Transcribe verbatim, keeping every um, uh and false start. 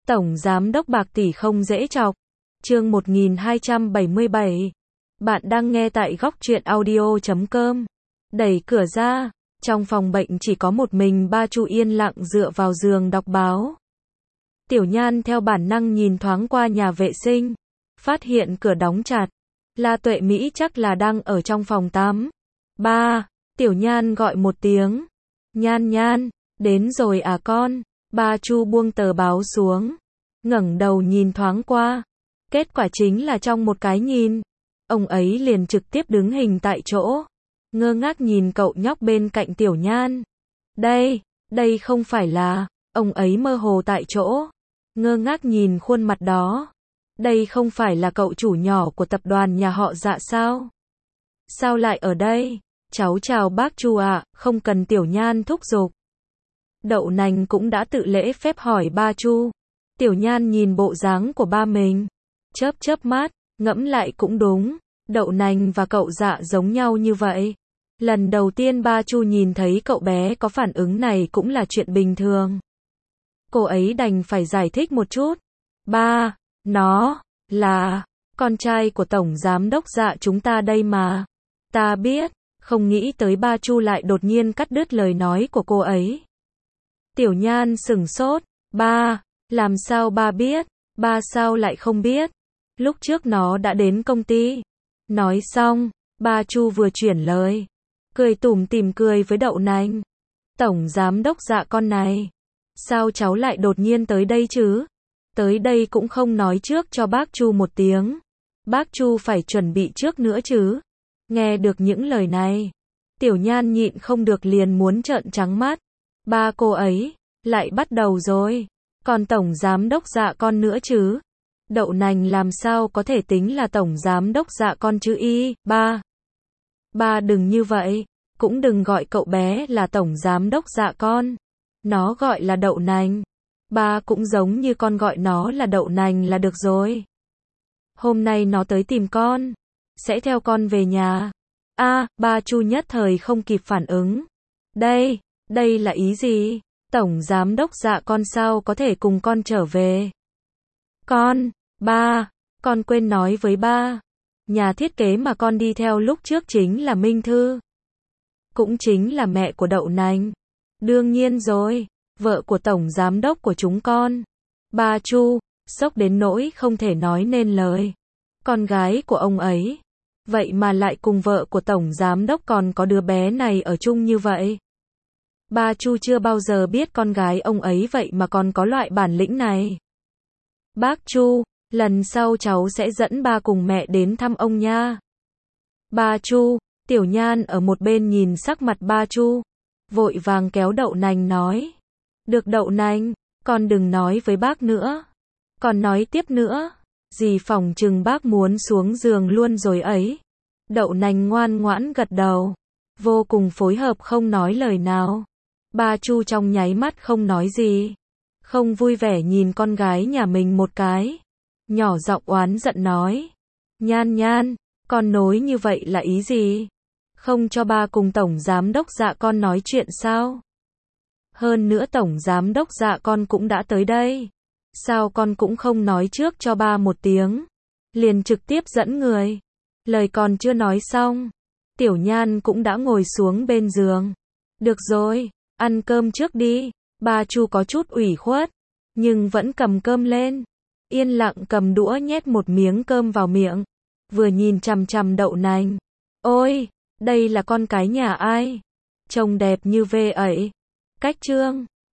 Tổng Giám đốc bạc tỷ không dễ chọc. Chương một nghìn hai trăm bảy mươi bảy. Bạn đang nghe tại góc truyện audio chấm com. Đẩy cửa ra, trong phòng bệnh chỉ có một mình ba Chu yên lặng dựa vào giường đọc báo. Tiểu Nhan theo bản năng nhìn thoáng qua nhà vệ sinh, phát hiện cửa đóng chặt. La Tuệ Mỹ chắc là đang ở trong phòng tắm. Ba, Tiểu Nhan gọi một tiếng. Nhan Nhan, đến rồi à con? Ba Chu buông tờ báo xuống, ngẩng đầu nhìn thoáng qua. Kết quả chính là trong một cái nhìn, ông ấy liền trực tiếp đứng hình tại chỗ, ngơ ngác nhìn cậu nhóc bên cạnh Tiểu Nhan. Đây, đây không phải là, ông ấy mơ hồ tại chỗ, ngơ ngác nhìn khuôn mặt đó. Đây không phải là cậu chủ nhỏ của tập đoàn nhà họ Dạ sao? Sao lại ở đây? Cháu chào bác Chu ạ, không cần Tiểu Nhan thúc giục. Đậu Nành cũng đã tự lễ phép hỏi ba Chu. Tiểu Nhan nhìn bộ dáng của ba mình, chớp chớp mắt, ngẫm lại cũng đúng, Đậu Nành và cậu Dạ giống nhau như vậy. Lần đầu tiên ba Chu nhìn thấy cậu bé có phản ứng này cũng là chuyện bình thường. Cô ấy đành phải giải thích một chút. Ba, nó là con trai của Tổng Giám đốc Dạ chúng ta đây mà. Ta biết. Không nghĩ tới ba Chu lại đột nhiên cắt đứt lời nói của cô ấy. Tiểu Nhan sửng sốt. Ba, làm sao ba biết? Ba sao lại không biết? Lúc trước nó đã đến công ty. Nói xong, ba Chu vừa chuyển lời, cười tủm tỉm cười với Đậu Nành. Tổng Giám đốc Dạ con này, sao cháu lại đột nhiên tới đây chứ? Tới đây cũng không nói trước cho bác Chu một tiếng. Bác Chu phải chuẩn bị trước nữa chứ. Nghe được những lời này, Tiểu Nhan nhịn không được liền muốn trợn trắng mắt. Ba cô ấy, lại bắt đầu rồi. Còn Tổng Giám đốc Dạ con nữa chứ? Đậu Nành làm sao có thể tính là Tổng Giám đốc Dạ con chứ y, ba. Ba đừng như vậy, cũng đừng gọi cậu bé là Tổng Giám đốc Dạ con. Nó gọi là Đậu Nành. Ba cũng giống như con gọi nó là Đậu Nành là được rồi. Hôm nay nó tới tìm con, sẽ theo con về nhà. A, à, ba Chu nhất thời không kịp phản ứng. Đây, đây là ý gì? Tổng Giám đốc Dạ con sao có thể cùng con trở về? Con, ba, con quên nói với ba. Nhà thiết kế mà con đi theo lúc trước chính là Minh Thư. Cũng chính là mẹ của Đậu Nành. Đương nhiên rồi, vợ của Tổng Giám đốc của chúng con. Ba Chu, sốc đến nỗi không thể nói nên lời. Con gái của ông ấy, vậy mà lại cùng vợ của Tổng Giám đốc còn có đứa bé này ở chung như vậy. Ba Chu chưa bao giờ biết con gái ông ấy vậy mà còn có loại bản lĩnh này. Bác Chu, lần sau cháu sẽ dẫn ba cùng mẹ đến thăm ông nha. Ba Chu, Tiểu Nhan ở một bên nhìn sắc mặt ba Chu, vội vàng kéo Đậu Nành nói. Được Đậu Nành, con đừng nói với bác nữa. Còn nói tiếp nữa, dì phỏng chừng bác muốn xuống giường luôn rồi ấy. Đậu Nành ngoan ngoãn gật đầu, vô cùng phối hợp không nói lời nào. Ba Chu trong nháy mắt không nói gì, không vui vẻ nhìn con gái nhà mình một cái, nhỏ giọng oán giận nói. Nhan Nhan, con nói như vậy là ý gì? Không cho ba cùng Tổng Giám đốc Dạ con nói chuyện sao? Hơn nữa Tổng Giám đốc Dạ con cũng đã tới đây. Sao con cũng không nói trước cho ba một tiếng? Liền trực tiếp dẫn người. Lời còn chưa nói xong, Tiểu Nhan cũng đã ngồi xuống bên giường. Được rồi, ăn cơm trước đi. Ba Chu có chút ủy khuất, nhưng vẫn cầm cơm lên. Yên lặng cầm đũa nhét một miếng cơm vào miệng. Vừa nhìn chằm chằm Đậu Nành. Ôi, đây là con cái nhà ai? Trông đẹp như vê ấy. Cách trương.